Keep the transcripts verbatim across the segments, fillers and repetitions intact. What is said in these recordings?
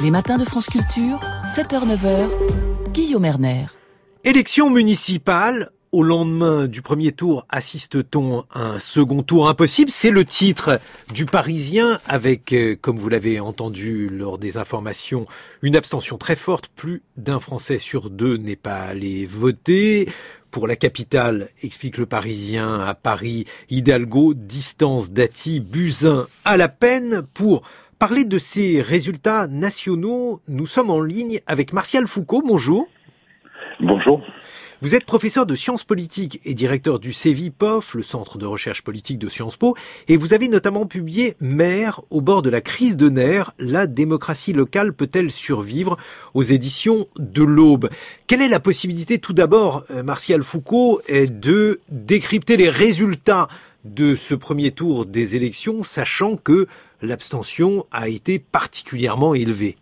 Les matins de France Culture, sept heures neuf heures, Guillaume Erner. Élection municipale. Au lendemain du premier tour, assiste-t-on à un second tour impossible? C'est le titre du Parisien avec, comme vous l'avez entendu lors des informations, une abstention très forte. Plus d'un Français sur deux n'est pas allé voter. Pour la capitale, explique le Parisien, à Paris, Hidalgo, distance Dati, Buzyn à la peine. Pour parler de ces résultats nationaux, nous sommes en ligne avec Martial Foucault. Bonjour. Bonjour. Vous êtes professeur de sciences politiques et directeur du CEVIPOF, le centre de recherche politique de Sciences Po, et vous avez notamment publié « Maire au bord de la crise de nerfs, la démocratie locale peut-elle survivre ?» aux éditions de l'Aube. Quelle est la possibilité, tout d'abord, Martial Foucault, de décrypter les résultats de ce premier tour des élections, sachant que l'abstention a été particulièrement élevée?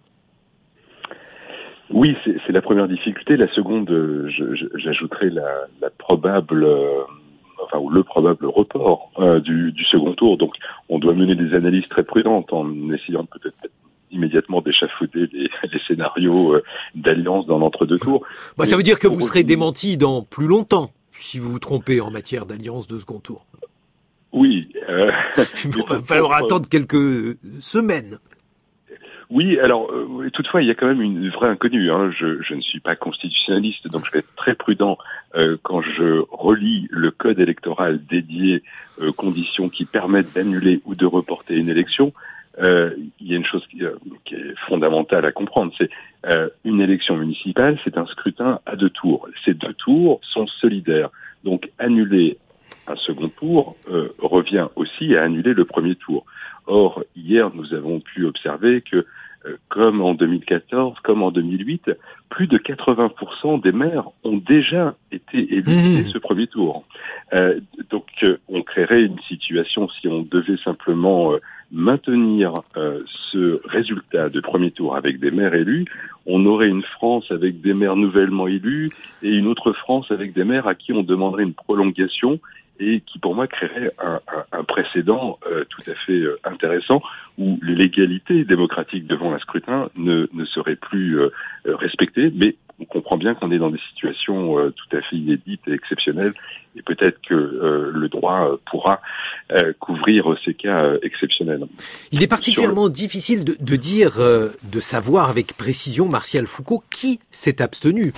Oui, c'est, c'est la première difficulté. La seconde, je, je, j'ajouterai la, la probable, euh, enfin ou le probable report euh, du, du second tour. Donc, on doit mener des analyses très prudentes en essayant peut-être immédiatement d'échafauder les, les scénarios euh, d'alliance dans l'entre-deux tours. Bah, ça veut dire que vous serez démenti dans plus longtemps si vous vous trompez en matière d'alliance de second tour. Oui. Euh, il va falloir attendre quelques semaines. Oui, alors euh, toutefois, il y a quand même une vraie inconnue. Hein. Je, je ne suis pas constitutionnaliste, donc je vais être très prudent euh, quand je relis le code électoral dédié aux conditions qui permettent d'annuler ou de reporter une élection. Euh, il y a une chose qui, euh, qui est fondamentale à comprendre, c'est euh, une élection municipale, c'est un scrutin à deux tours. Ces deux tours sont solidaires, donc annuler un second tour euh, revient aussi à annuler le premier tour. Or, hier, nous avons pu observer que, euh, comme en deux mille quatorze, comme en deux mille huit, plus de quatre-vingts pour cent des maires ont déjà été élus dès ce premier tour. Euh, donc, euh, on créerait une situation, si on devait simplement euh, maintenir euh, ce résultat de premier tour avec des maires élus, on aurait une France avec des maires nouvellement élus et une autre France avec des maires à qui on demanderait une prolongation et qui, pour moi, créerait un, un, un précédent euh, tout à fait euh, intéressant où l'égalité démocratique devant un scrutin ne, ne serait plus euh, respectée. Mais on comprend bien qu'on est dans des situations euh, tout à fait inédites et exceptionnelles, et peut-être que euh, le droit euh, pourra euh, couvrir ces cas euh, exceptionnels. Il est particulièrement le... difficile de, de dire, euh, de savoir avec précision, Martial Foucault, qui s'est abstenu.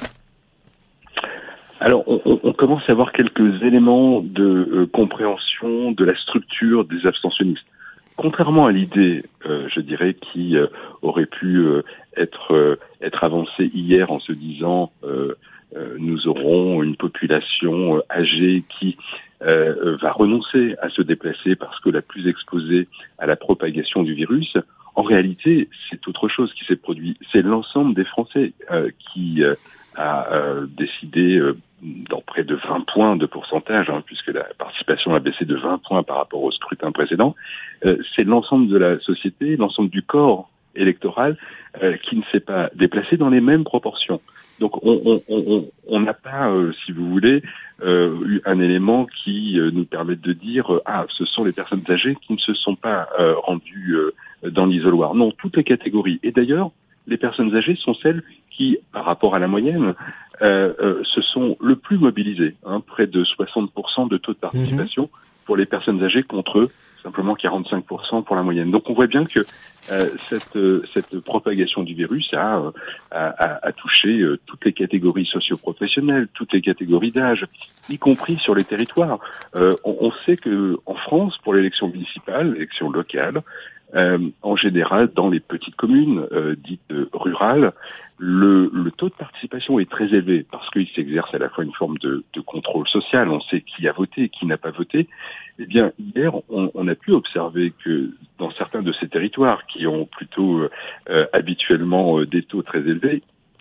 Alors, on, on commence à avoir quelques éléments de euh, compréhension de la structure des abstentionnistes. Contrairement à l'idée, euh, je dirais, qui euh, aurait pu euh, être euh, être avancée hier en se disant euh, euh, nous aurons une population euh, âgée qui euh, va renoncer à se déplacer parce que la plus exposée à la propagation du virus. En réalité, c'est autre chose qui s'est produit. C'est l'ensemble des Français euh, qui euh, a euh, décidé euh, dans près de vingt points de pourcentage, hein, puisque la participation a baissé de vingt points par rapport au scrutin précédent. Euh, c'est l'ensemble de la société, l'ensemble du corps électoral euh, qui ne s'est pas déplacé dans les mêmes proportions. Donc on on on n'a pas, euh, si vous voulez, euh, eu un élément qui euh, nous permette de dire euh, ah, ce sont les personnes âgées qui ne se sont pas euh, rendues euh, dans l'isoloir. Non, toutes les catégories. Et d'ailleurs, les personnes âgées sont celles qui, par rapport à la moyenne, euh, euh, se sont le plus mobilisées. Hein, près de soixante pour cent de taux de participation mmh. pour les personnes âgées contre simplement quarante-cinq pour cent pour la moyenne. Donc on voit bien que euh, cette, euh, cette propagation du virus a, euh, a, a touché euh, toutes les catégories socio-professionnelles, toutes les catégories d'âge, y compris sur les territoires. Euh, on, on sait que en France, pour l'élection municipale, l'élection locale, Euh, en général, dans les petites communes euh, dites euh, rurales, le, le taux de participation est très élevé parce qu'il s'exerce à la fois une forme de, de contrôle social. On sait qui a voté, qui n'a pas voté. Eh bien, hier, on, on a pu observer que dans certains de ces territoires qui ont plutôt euh, habituellement euh, des taux très élevés,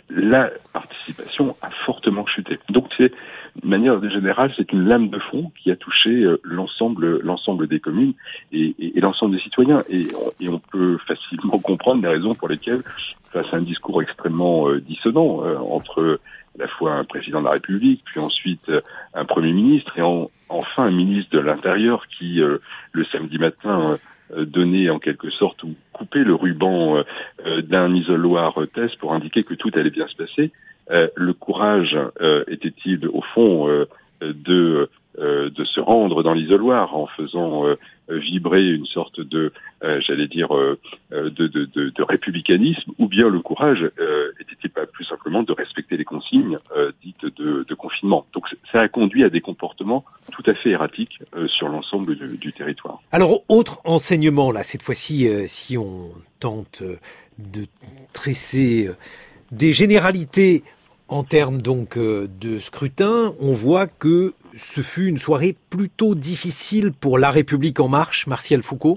la participation a fortement chuté. Donc, c'est, de manière générale, c'est une lame de fond qui a touché euh, l'ensemble, l'ensemble des communes et, et, et l'ensemble des citoyens. Et on, et on peut facilement comprendre les raisons pour lesquelles, face à un discours extrêmement euh, dissonant euh, entre à la fois un président de la République, puis ensuite euh, un Premier ministre et en, enfin un ministre de l'Intérieur qui, euh, le samedi matin, euh, donner en quelque sorte ou couper le ruban euh, d'un isoloir test pour indiquer que tout allait bien se passer. Euh, le courage euh, était-il au fond euh, de euh, de se rendre dans l'isoloir en faisant euh, vibrer une sorte de, euh, j'allais dire, euh, de, de, de, de républicanisme, ou bien le courage euh, était-il pas plus simplement de respecter les consignes euh, dites de, de confinement. Donc ça a conduit à des comportements tout à fait erratiques euh, sur l'ensemble du, du territoire. Alors, autre enseignement, là, cette fois-ci, euh, si on tente euh, de tresser euh, des généralités en termes donc euh, de scrutin, on voit que ce fut une soirée plutôt difficile pour La République En Marche, Martial Foucault.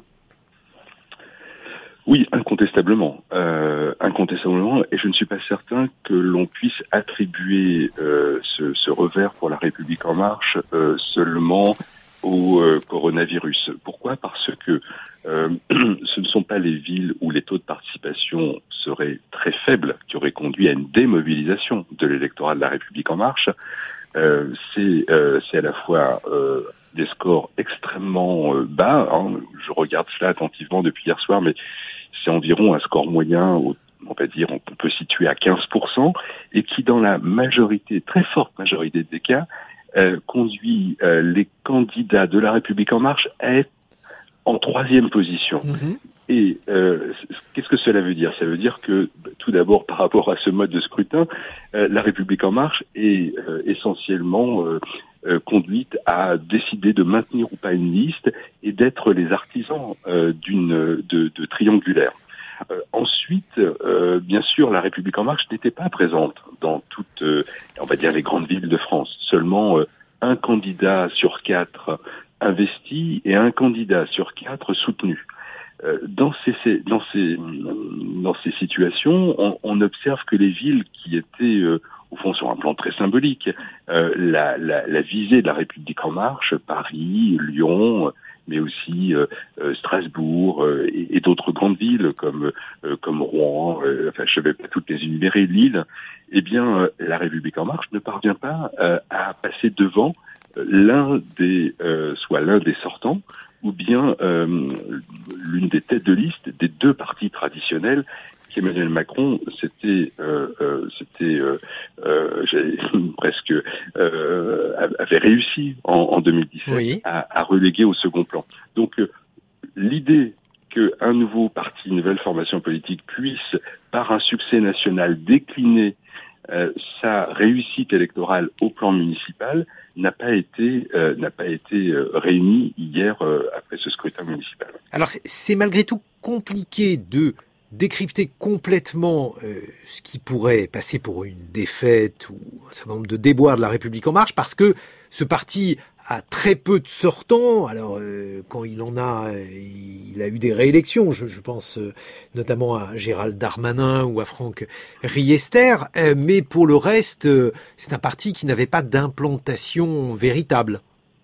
Oui, incontestablement, euh, incontestablement, et je ne suis pas certain que l'on puisse attribuer euh, ce, ce revers pour La République En Marche euh, seulement au euh, coronavirus. Pourquoi ? Parce que euh, ce ne sont pas les villes où les taux de participation seraient très faibles qui auraient conduit à une démobilisation de l'électorat de La République En Marche. Euh, c'est, euh, c'est à la fois euh, des scores extrêmement euh, bas. Hein. Je regarde cela attentivement depuis hier soir, mais c'est environ un score moyen, on va dire, on peut situer à quinze pour cent, et qui, dans la majorité, très forte majorité des cas, euh, conduit euh, les candidats de La République En Marche à être en troisième position. Mmh. Et euh, qu'est-ce que cela veut dire ? Ça veut dire que, tout d'abord, par rapport à ce mode de scrutin, euh, La République En Marche est euh, essentiellement euh, euh, conduite à décider de maintenir ou pas une liste et d'être les artisans euh, d'une de, de triangulaire. Euh, ensuite, euh, bien sûr, La République En Marche n'était pas présente dans toutes, euh, on va dire, les grandes villes de France. Seulement euh, un candidat sur quatre investi et un candidat sur quatre soutenu. Dans ces, dans ces, dans ces situations, on, on observe que les villes qui étaient, euh, au fond, sur un plan très symbolique, euh, la, la, la visée de La République En Marche, Paris, Lyon, mais aussi euh, Strasbourg euh, et, et d'autres grandes villes comme euh, comme Rouen, euh, enfin je ne vais pas toutes les énumérer, Lille, eh bien euh, La République En Marche ne parvient pas euh, à passer devant l'un des, euh, soit l'un des sortants, ou bien euh, l'une des têtes de liste des deux partis traditionnels qu'Emmanuel Macron c'était euh, euh, c'était euh, euh, presque euh, avait réussi en, en deux mille dix-sept oui. à, à reléguer au second plan. Donc euh, l'idée qu'un nouveau parti, une nouvelle formation politique puisse, par un succès national, décliner euh, sa réussite électorale au plan municipal n'a pas été euh, n'a pas été euh, réuni hier euh, après ce scrutin municipal. Alors c'est, c'est malgré tout compliqué de décrypter complètement euh, ce qui pourrait passer pour une défaite ou un certain nombre de déboires de La République En Marche, parce que ce parti a très peu de sortants. Alors euh, quand il en a, euh, il a eu des réélections. Je, je pense euh, notamment à Gérald Darmanin ou à Franck Riester. Euh, mais pour le reste, euh, c'est un parti qui n'avait pas d'implantation véritable.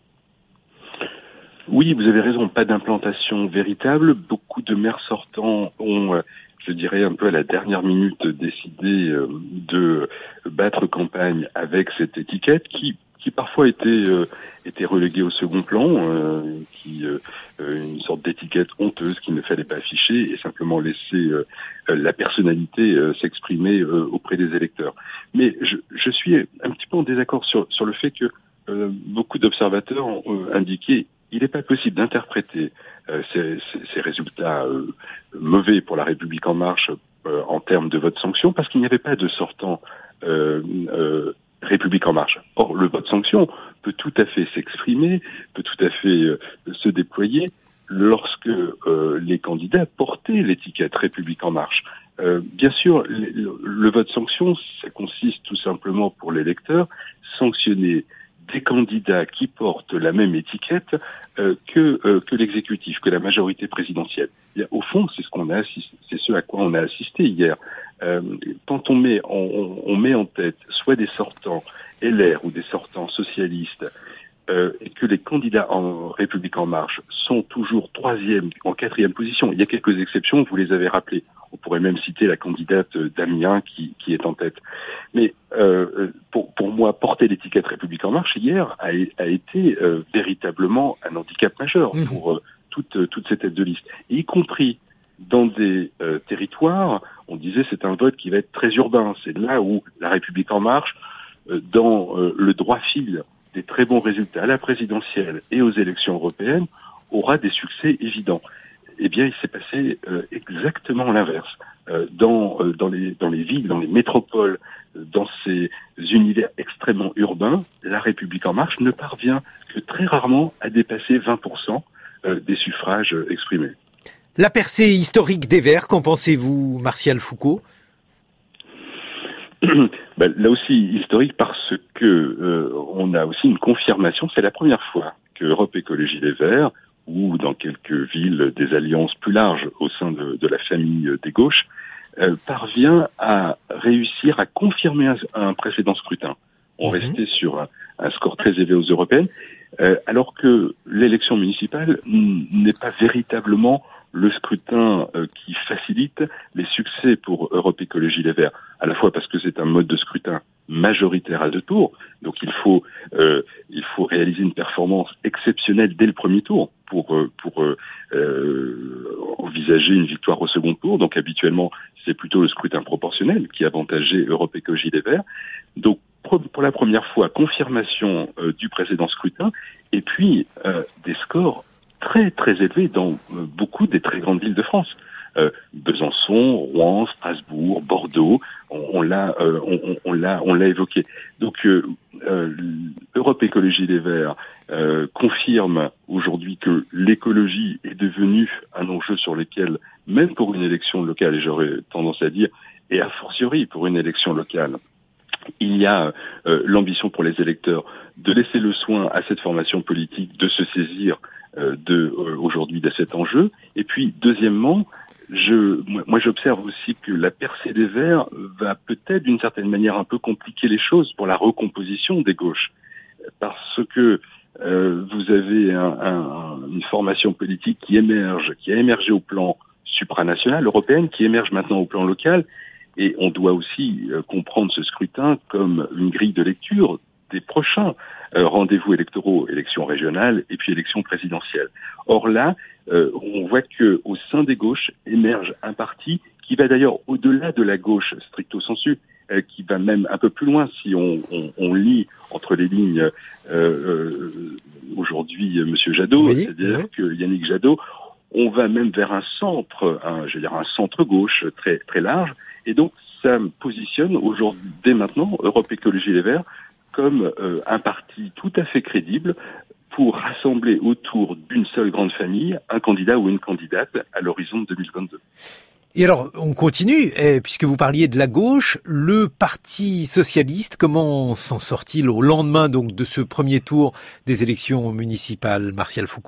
Oui, vous avez raison, pas d'implantation véritable. Beaucoup de maires sortants ont, euh, je dirais un peu à la dernière minute, décidé euh, de battre campagne avec cette étiquette qui qui parfois était euh, était relégué au second plan, euh, qui euh, une sorte d'étiquette honteuse qu'il ne fallait pas afficher et simplement laisser euh, la personnalité euh, s'exprimer euh, auprès des électeurs. Mais je, je suis un petit peu en désaccord sur sur le fait que euh, beaucoup d'observateurs ont euh, indiqué il n'est pas possible d'interpréter euh, ces, ces, ces résultats euh, mauvais pour La République En Marche euh, en termes de vote sanction parce qu'il n'y avait pas de sortant euh, euh, République En Marche. Or, le vote sanction peut tout à fait s'exprimer, peut tout à fait euh, se déployer lorsque euh, les candidats portaient l'étiquette République En Marche. Euh, bien sûr, le, le vote sanction, ça consiste tout simplement pour l'électeur sanctionner des candidats qui portent la même étiquette euh, que euh, que l'exécutif, que la majorité présidentielle. Et au fond, c'est ce qu'on a assisté, c'est ce à quoi on a assisté hier. Euh, quand on met on, on met en tête soit des sortants L R ou des sortants socialistes euh, et que les candidats en République En Marche sont toujours troisième, en quatrième position. Il y a quelques exceptions, vous les avez rappelées. On pourrait même citer la candidate d'Amiens qui, qui est en tête. Mais euh, pour, pour moi, porter l'étiquette République En Marche hier a, a été euh, véritablement un handicap majeur mmh. pour euh, toutes, toutes ces têtes de liste, et y compris dans des euh, territoires, on disait c'est un vote qui va être très urbain. C'est là où La République En Marche, euh, dans euh, le droit fil des très bons résultats à la présidentielle et aux élections européennes, aura des succès évidents. Eh bien, il s'est passé euh, exactement l'inverse. Euh, dans, euh, dans, les, dans les villes, dans les métropoles, euh, dans ces univers extrêmement urbains, La République En Marche ne parvient que très rarement à dépasser vingt pour cent euh, des suffrages euh, exprimés. La percée historique des Verts, qu'en pensez-vous, Martial Foucault ? Ben, là aussi historique parce que euh, on a aussi une confirmation. C'est la première fois que Europe Écologie Les Verts, ou dans quelques villes des alliances plus larges au sein de, de la famille des gauches, euh, parvient à réussir à confirmer un, un précédent scrutin. On mmh. restait sur un, un score très élevé aux européennes, euh, alors que l'élection municipale n'est pas véritablement le scrutin euh, qui facilite les succès pour Europe Écologie Les Verts, à la fois parce que c'est un mode de scrutin majoritaire à deux tours, donc il faut euh, il faut réaliser une performance exceptionnelle dès le premier tour pour euh, pour euh, euh, envisager une victoire au second tour. Donc habituellement c'est plutôt le scrutin proportionnel qui avantageait Europe Écologie Les Verts. Donc pour la première fois, confirmation euh, du précédent scrutin, et puis euh, des scores très très élevés dans euh, beaucoup des très grandes villes de France. Euh, Besançon, Rouen, Strasbourg, Bordeaux, on, on l'a, euh, on, on l'a, on l'a évoqué. Donc, euh, euh, Europe Écologie Les Verts euh, confirme aujourd'hui que l'écologie est devenue un enjeu sur lequel, même pour une élection locale, et j'aurais tendance à dire, et a fortiori pour une élection locale, il y a euh, l'ambition pour les électeurs de laisser le soin à cette formation politique de se saisir euh, de euh, aujourd'hui de cet enjeu. Et puis, deuxièmement, je, moi, moi j'observe aussi que la percée des Verts va peut-être d'une certaine manière un peu compliquer les choses pour la recomposition des gauches, parce que euh, vous avez un, un, une formation politique qui émerge, qui a émergé au plan supranational, européenne, qui émerge maintenant au plan local. Et on doit aussi euh, comprendre ce scrutin comme une grille de lecture des prochains euh, rendez-vous électoraux, élections régionales et puis élections présidentielles. Or là, euh, on voit que au sein des gauches émerge un parti qui va d'ailleurs au-delà de la gauche stricto sensu, euh, qui va même un peu plus loin si on, on, on lit entre les lignes euh, euh, aujourd'hui Monsieur Jadot, oui, c'est-à-dire oui. que Yannick Jadot, on va même vers un centre, un, je veux dire un centre-gauche très très large. Et donc, ça me positionne aujourd'hui, dès maintenant, Europe Écologie Les Verts, comme euh, un parti tout à fait crédible pour rassembler autour d'une seule grande famille un candidat ou une candidate à l'horizon de deux mille vingt-deux. Et alors, on continue, eh, puisque vous parliez de la gauche, le Parti socialiste, comment s'en sort-il au lendemain donc de ce premier tour des élections municipales, Martial Foucault ?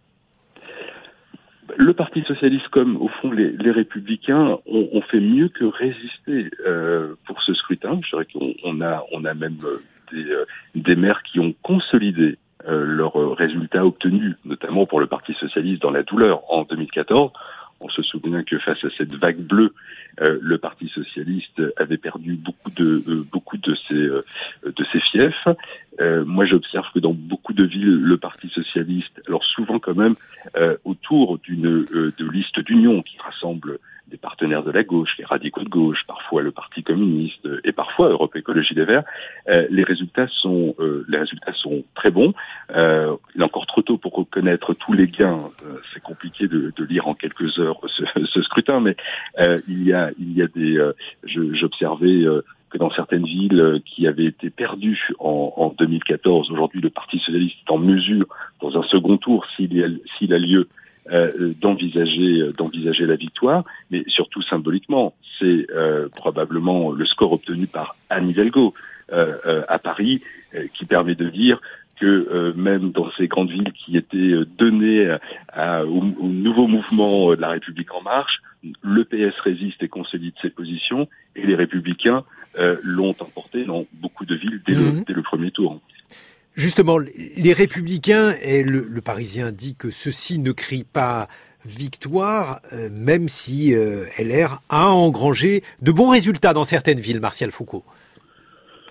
Le Parti socialiste, comme au fond les, les Républicains, ont, ont fait mieux que résister euh, pour ce scrutin. Je dirais qu'on on a, on a même euh, des, euh, des maires qui ont consolidé euh, leurs résultats obtenus, notamment pour le Parti socialiste dans la douleur en deux mille quatorze. On se souvient que face à cette vague bleue, euh, le Parti socialiste avait perdu beaucoup de euh, beaucoup de ses euh, de ses fiefs. Euh, moi, j'observe que dans beaucoup de villes, le Parti socialiste, alors souvent quand même euh, autour d'une euh, de listes d'union qui rassemblent des partenaires de la gauche, les radicaux de gauche, parfois le Parti communiste et parfois Europe Écologie Les Verts, euh, les résultats sont euh, les résultats sont très bons. Euh, il est encore trop tôt pour reconnaître tous les gains. Euh, c'est compliqué de, de lire en quelques heures ce, ce scrutin, mais euh, il y a il y a des euh, je, j'observais euh, que dans certaines villes qui avaient été perdues en, en deux mille quatorze, aujourd'hui le Parti socialiste est en mesure, dans un second tour, s'il y a, s'il a lieu, euh, d'envisager, d'envisager la victoire, mais surtout symboliquement, c'est euh, probablement le score obtenu par Anne Hidalgo euh, euh, à Paris, euh, qui permet de dire que euh, même dans ces grandes villes qui étaient données à, au, au nouveau mouvement de la République En Marche, le P S résiste et consolide ses positions, et les Républicains euh, l'ont emporté dans beaucoup de villes dès, mmh. le, dès le premier tour. Justement, les Républicains, et le, le Parisien dit que ceux-ci ne crient pas victoire, euh, même si euh, L R a engrangé de bons résultats dans certaines villes, Martial Foucault.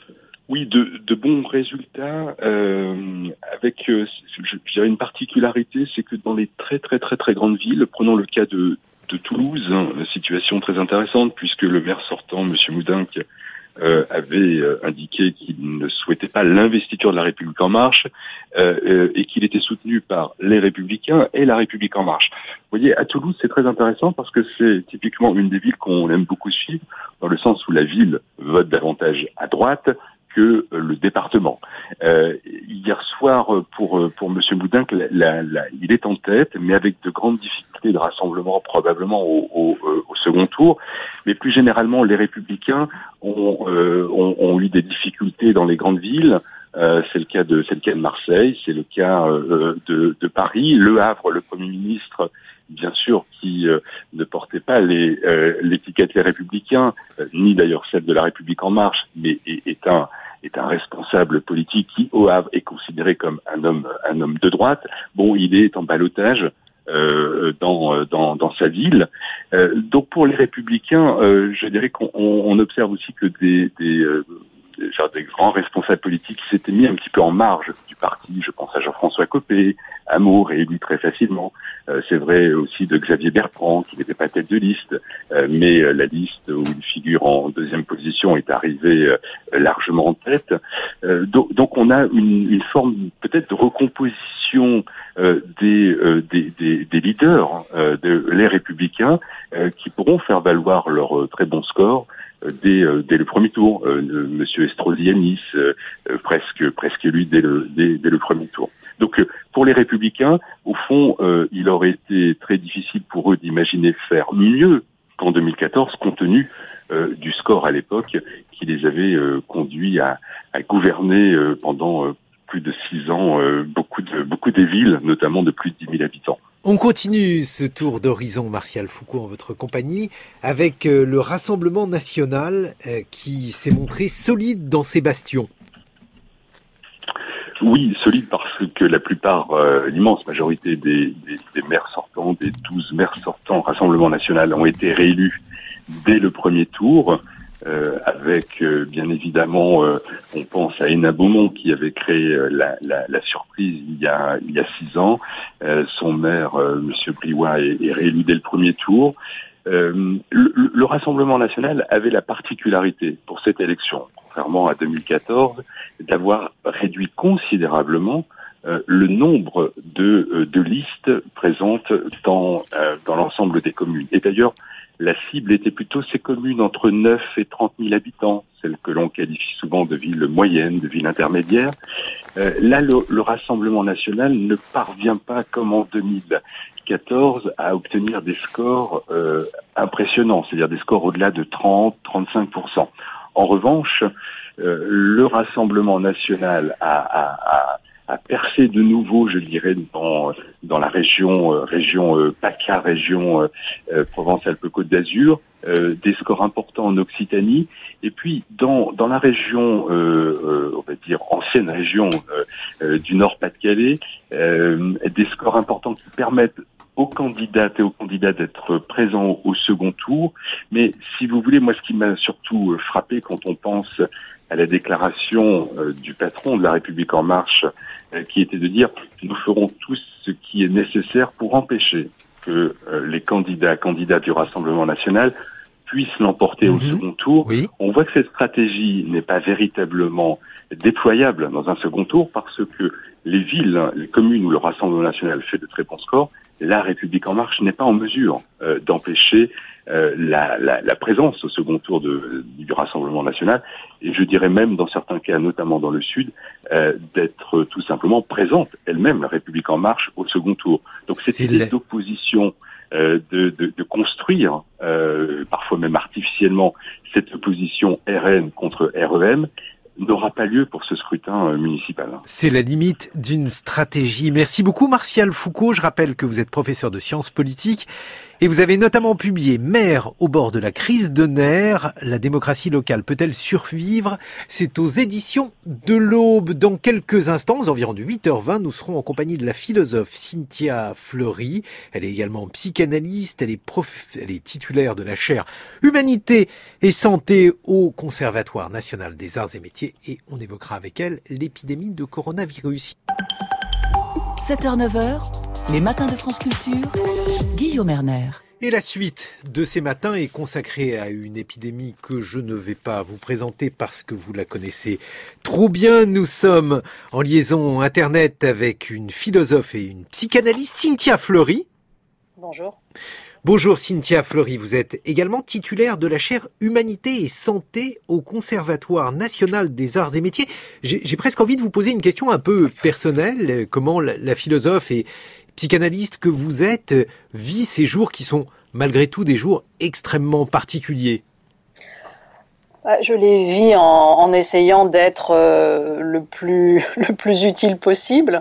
Oui, de, de bons résultats, euh, avec euh, je, je dirais une particularité, c'est que dans les très très très très grandes villes, prenons le cas de, de Toulouse, hein, situation très intéressante puisque le maire sortant, Monsieur Moudenc, euh, avait euh, indiqué qu'il ne souhaitait pas l'investiture de la République en marche euh, euh, et qu'il était soutenu par les Républicains et la République en marche. Vous voyez, à Toulouse, c'est très intéressant parce que c'est typiquement une des villes qu'on aime beaucoup suivre, dans le sens où la ville vote davantage à droite que le département. Euh, hier soir, pour pour Monsieur Moudenc, la, la, la, il est en tête, mais avec de grandes difficultés de rassemblement probablement au, au, au second tour. Mais plus généralement, les Républicains ont, euh, ont, ont eu des difficultés dans les grandes villes. Euh, c'est le cas de c'est le cas de Marseille, c'est le cas euh, de, de Paris, Le Havre, le Premier ministre, bien sûr, qui euh, ne portait pas les euh, l'étiquette Les Républicains, euh, ni d'ailleurs celle de La République en marche, mais est, est un est un responsable politique qui, au Havre, est considéré comme un homme un homme de droite. Bon, il est en ballottage euh, dans dans dans sa ville. Euh, donc pour les Républicains, euh, je dirais qu'on on observe aussi que des des euh, genre des grands responsables politiques qui s'étaient mis un petit peu en marge du parti. Je pense à Jean-François Copé, Amour, réélu très facilement. Euh, c'est vrai aussi de Xavier Bertrand, qui n'était pas tête de liste, euh, mais euh, la liste où il figure en deuxième position est arrivée euh, largement en tête. Euh, donc, donc on a une, une forme peut-être de recomposition euh, des, euh, des, des, des leaders, euh, de, les Républicains, euh, qui pourront faire valoir leur euh, très bon score Dès, euh, dès le premier tour. Euh, Monsieur Estrosi à Nice, euh, euh, presque presque élu dès le dès, dès le premier tour. Donc euh, pour les Républicains, au fond, euh, il aurait été très difficile pour eux d'imaginer faire mieux qu'en deux mille quatorze, compte tenu euh, du score à l'époque qui les avait euh, conduits à, à gouverner euh, pendant euh, plus de six ans euh, beaucoup de beaucoup des villes, notamment de plus de dix mille habitants. On continue ce tour d'horizon, Martial Foucault, en votre compagnie, avec le Rassemblement national qui s'est montré solide dans ses bastions. Oui, solide parce que la plupart, euh, l'immense majorité des, des, des maires sortants, des douze maires sortants Rassemblement national ont été réélus dès le premier tour. Euh, avec euh, bien évidemment, euh, on pense à Hénin Beaumont qui avait créé euh, la, la, la surprise il y a il y a six ans. Euh, son maire, euh, Monsieur Briouat, est, est réélu dès le premier tour. Euh, le, le Rassemblement national avait la particularité pour cette élection, contrairement à deux mille quatorze, d'avoir réduit considérablement euh, le nombre de, euh, de listes présentes dans euh, dans l'ensemble des communes. Et d'ailleurs, la cible était plutôt ces communes entre neuf et trente mille habitants, celles que l'on qualifie souvent de villes moyennes, de villes intermédiaires. Euh, là, le, le Rassemblement national ne parvient pas, comme en deux mille quatorze, à obtenir des scores euh, impressionnants, c'est-à-dire des scores au-delà de trente à trente-cinq pour cent. En revanche, euh, le Rassemblement national a, a, a à percer de nouveau, je dirais, dans dans la région euh, région euh, PACA, région euh, euh, Provence-Alpes-Côte d'Azur, euh, des scores importants en Occitanie, et puis dans dans la région, euh, euh, on va dire ancienne région euh, euh, du Nord-Pas-de-Calais, euh, des scores importants qui permettent aux candidates et aux candidats d'être présents au second tour. Mais si vous voulez, moi, ce qui m'a surtout frappé quand on pense à la déclaration euh, du patron de la République en marche, euh, qui était de dire « Nous ferons tout ce qui est nécessaire pour empêcher que euh, les candidats, candidats du Rassemblement national puissent l'emporter mmh. au second tour oui. ». On voit que cette stratégie n'est pas véritablement déployable dans un second tour parce que les villes, les communes où le Rassemblement national fait de très bons scores, la République en marche n'est pas en mesure euh, d'empêcher euh, la, la, la présence au second tour de, du Rassemblement national, et je dirais même dans certains cas, notamment dans le Sud, euh, d'être tout simplement présente elle-même, la République en marche, au second tour. Donc cette idée d'opposition, euh, de, de, de construire, euh, parfois même artificiellement, cette opposition R N contre R E M, n'aura pas lieu pour ce scrutin euh, municipal. C'est la limite d'une stratégie. Merci beaucoup Martial Foucault. Je rappelle que vous êtes professeur de sciences politiques Et vous avez notamment publié « Maire au bord de la crise de nerfs, la démocratie locale peut-elle survivre ?» C'est aux éditions de l'Aube. Dans quelques instants, aux environs de huit heures vingt, nous serons en compagnie de la philosophe Cynthia Fleury. Elle est également psychanalyste, elle est, prof... elle est titulaire de la chaire Humanité et Santé au Conservatoire national des arts et métiers. Et on évoquera avec elle l'épidémie de coronavirus. sept heures neuf heures, les matins de France Culture, Guillaume Erner. Et la suite de ces matins est consacrée à une épidémie que je ne vais pas vous présenter parce que vous la connaissez trop bien. Nous sommes en liaison internet avec une philosophe et une psychanalyste, Cynthia Fleury. Bonjour. Bonjour Cynthia Fleury, vous êtes également titulaire de la chaire Humanité et Santé au Conservatoire national des arts et métiers. J'ai, j'ai presque envie de vous poser une question un peu personnelle. Comment la, la philosophe et psychanalyste que vous êtes vit ces jours qui sont malgré tout des jours extrêmement particuliers? Je les vis en, en essayant d'être euh, le plus le plus utile possible.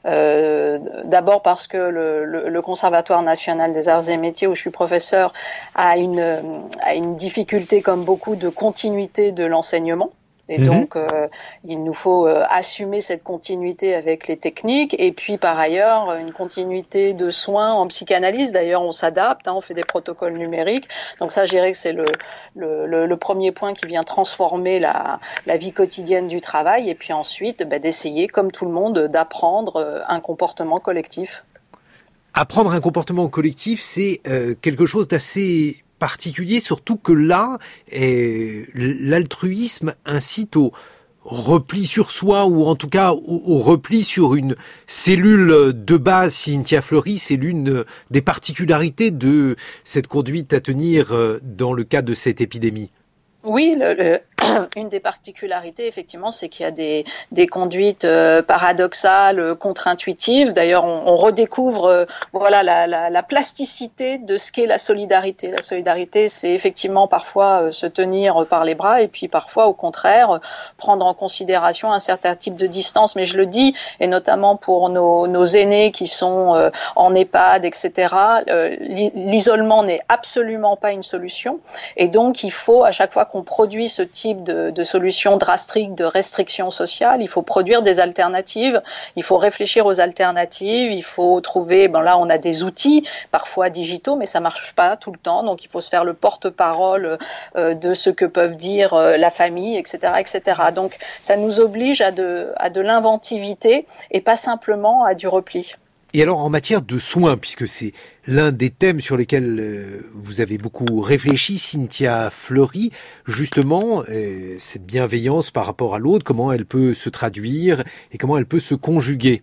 Euh, d'abord parce que le, le, le Conservatoire national des arts et métiers où je suis professeur a une a une difficulté comme beaucoup de continuité de l'enseignement. Et mmh. donc, euh, il nous faut euh, assumer cette continuité avec les techniques et puis par ailleurs une continuité de soins en psychanalyse. D'ailleurs, on s'adapte, hein, on fait des protocoles numériques. Donc ça, je dirais que c'est le, le, le, le premier point qui vient transformer la, la vie quotidienne du travail. Et puis ensuite, bah, d'essayer, comme tout le monde, d'apprendre un comportement collectif. Apprendre un comportement collectif, c'est euh, quelque chose d'assez particulier, surtout que là, eh, l'altruisme incite au repli sur soi, ou en tout cas au, au repli sur une cellule de base. Cynthia Fleury, c'est l'une des particularités de cette conduite à tenir dans le cadre de cette épidémie. Oui, le, le, une des particularités, effectivement, c'est qu'il y a des, des conduites euh, paradoxales, euh, contre-intuitives. D'ailleurs, on, on redécouvre euh, voilà la, la, la plasticité de ce qu'est la solidarité. La solidarité, c'est effectivement parfois euh, se tenir par les bras et puis parfois, au contraire, euh, prendre en considération un certain type de distance. Mais je le dis, et notamment pour nos, nos aînés qui sont euh, en EHPAD, et cetera, euh, l'isolement n'est absolument pas une solution. Et donc, il faut, à chaque fois qu'on produit ce type de, de solutions drastiques de restrictions sociales, il faut produire des alternatives, il faut réfléchir aux alternatives, il faut trouver, ben là on a des outils, parfois digitaux, mais ça marche pas tout le temps, donc il faut se faire le porte-parole euh, de ce que peuvent dire euh, la famille, et cetera, et cetera. Donc ça nous oblige à de, à de l'inventivité et pas simplement à du repli. Et alors, en matière de soins, puisque c'est l'un des thèmes sur lesquels euh, vous avez beaucoup réfléchi, Cynthia Fleury, justement, euh, cette bienveillance par rapport à l'autre, comment elle peut se traduire et comment elle peut se conjuguer?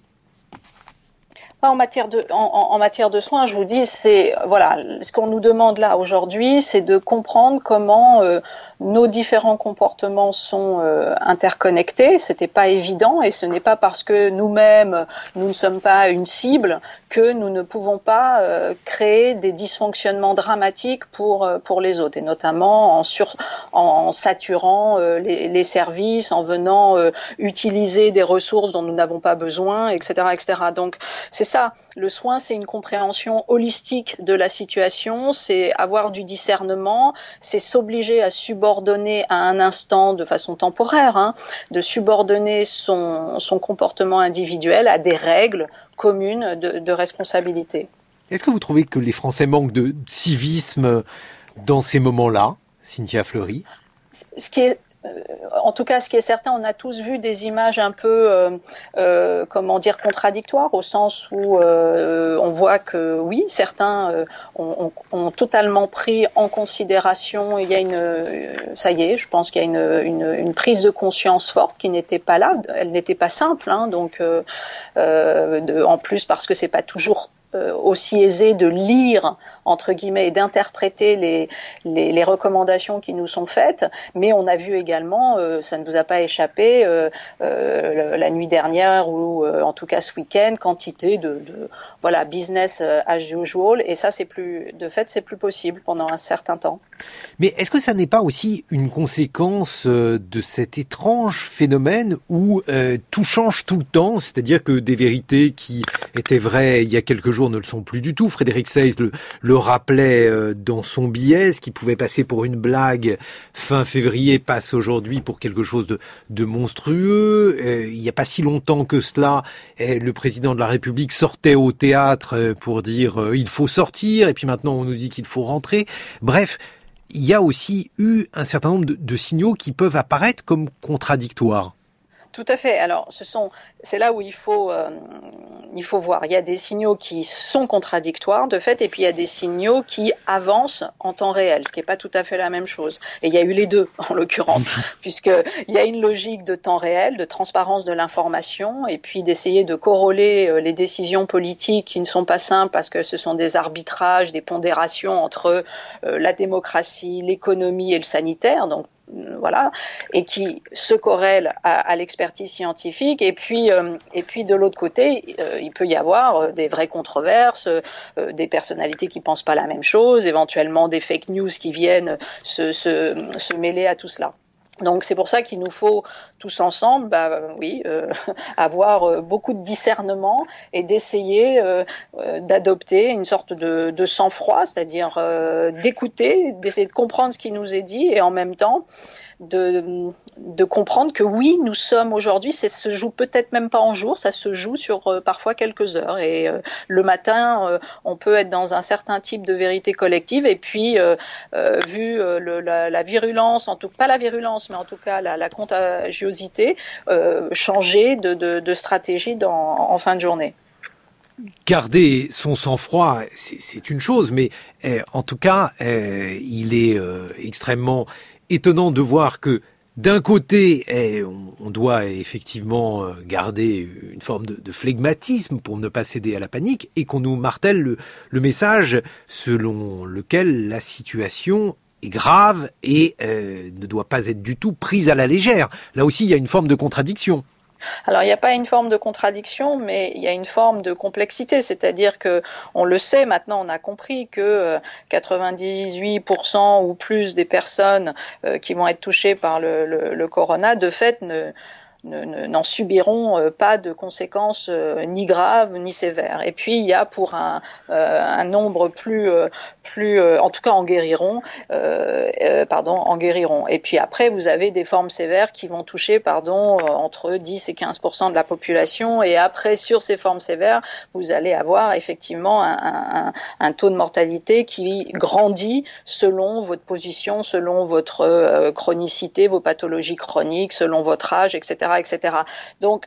En matière de, en, en matière de soins, je vous dis, c'est voilà, ce qu'on nous demande là aujourd'hui, c'est de comprendre comment euh, nos différents comportements sont euh, interconnectés. C'était pas évident, et ce n'est pas parce que nous-mêmes nous ne sommes pas une cible que nous ne pouvons pas euh, créer des dysfonctionnements dramatiques pour euh, pour les autres, et notamment en sur en saturant euh, les, les services, en venant euh, utiliser des ressources dont nous n'avons pas besoin, et cetera, et cetera. Donc c'est ça, le soin, c'est une compréhension holistique de la situation, c'est avoir du discernement, c'est s'obliger à subordonner à un instant de façon temporaire, hein, de subordonner son, son comportement individuel à des règles communes de, de responsabilité. Est-ce que vous trouvez que les Français manquent de civisme dans ces moments-là, Cynthia Fleury? Ce qui est En tout cas, ce qui est certain, on a tous vu des images un peu, euh, euh, comment dire, contradictoires, au sens où euh, on voit que oui, certains euh, ont, ont, ont totalement pris en considération. Il y a une, euh, ça y est, je pense qu'il y a une, une, une prise de conscience forte qui n'était pas là. Elle n'était pas simple, hein, donc euh, euh, de, en plus parce que c'est pas toujours Euh, aussi aisé de lire, entre guillemets, et d'interpréter les, les, les recommandations qui nous sont faites, mais on a vu également, euh, ça ne vous a pas échappé, euh, euh, la nuit dernière ou euh, en tout cas ce week-end, quantité de, de voilà, business as usual, et ça c'est plus, de fait c'est plus possible pendant un certain temps. Mais est-ce que ça n'est pas aussi une conséquence de cet étrange phénomène où euh, tout change tout le temps, c'est-à-dire que des vérités qui étaient vraies il y a quelques jours jours ne le sont plus du tout. Frédéric Seyss le, le rappelait euh, dans son billet, ce qui pouvait passer pour une blague fin février passe aujourd'hui pour quelque chose de, de monstrueux. Euh, il n'y a pas si longtemps que cela, euh, le président de la République sortait au théâtre euh, pour dire euh, il faut sortir, et puis maintenant on nous dit qu'il faut rentrer. Bref, il y a aussi eu un certain nombre de, de signaux qui peuvent apparaître comme contradictoires. Tout à fait. Alors, ce sont, c'est là où il faut, euh, il faut voir. Il y a des signaux qui sont contradictoires, de fait, et puis il y a des signaux qui avancent en temps réel, ce qui n'est pas tout à fait la même chose. Et il y a eu les deux, en l'occurrence, puisqu'il y a une logique de temps réel, de transparence de l'information, et puis d'essayer de corréler les décisions politiques qui ne sont pas simples, parce que ce sont des arbitrages, des pondérations entre euh, la démocratie, l'économie et le sanitaire, donc voilà, et qui se corrèle à, à l'expertise scientifique. Et puis, euh, et puis de l'autre côté, euh, il peut y avoir euh, des vraies controverses, euh, des personnalités qui pensent pas la même chose, éventuellement des fake news qui viennent se, se, se mêler à tout cela. Donc c'est pour ça qu'il nous faut tous ensemble, bah oui, euh, avoir euh, beaucoup de discernement et d'essayer euh, euh, d'adopter une sorte de, de sang-froid, c'est-à-dire euh, d'écouter, d'essayer de comprendre ce qui nous est dit et en même temps de, de comprendre que oui, nous sommes aujourd'hui, ça se joue peut-être même pas en jours, ça se joue sur euh, parfois quelques heures. Et euh, le matin, euh, on peut être dans un certain type de vérité collective et puis euh, euh, vu euh, le, la, la virulence, en tout pas la virulence, mais en tout cas la, la contagiosité, euh, changer de, de, de stratégie dans, en fin de journée. Garder son sang-froid, c'est, c'est une chose, mais eh, en tout cas, eh, il est euh, extrêmement étonnant de voir que d'un côté, eh, on, on doit effectivement garder une forme de, de flegmatisme pour ne pas céder à la panique, et qu'on nous martèle le, le message selon lequel la situation est grave et euh, ne doit pas être du tout prise à la légère. Là aussi, il y a une forme de contradiction. Alors, il n'y a pas une forme de contradiction, mais il y a une forme de complexité, c'est-à-dire que on le sait maintenant, on a compris que quatre-vingt-dix-huit pour cent ou plus des personnes euh, qui vont être touchées par le, le, le corona, de fait, ne Ne, ne, n'en subiront euh, pas de conséquences euh, ni graves ni sévères. Et puis il y a pour un, euh, un nombre plus, euh, plus euh, en tout cas en guériront, euh, euh, pardon, en guériront. Et puis après vous avez des formes sévères qui vont toucher, pardon, euh, entre dix et quinze pour cent de la population. Et après sur ces formes sévères, vous allez avoir effectivement un, un, un taux de mortalité qui grandit selon votre position, selon votre euh, chronicité, vos pathologies chroniques, selon votre âge, et cetera et cetera. Donc,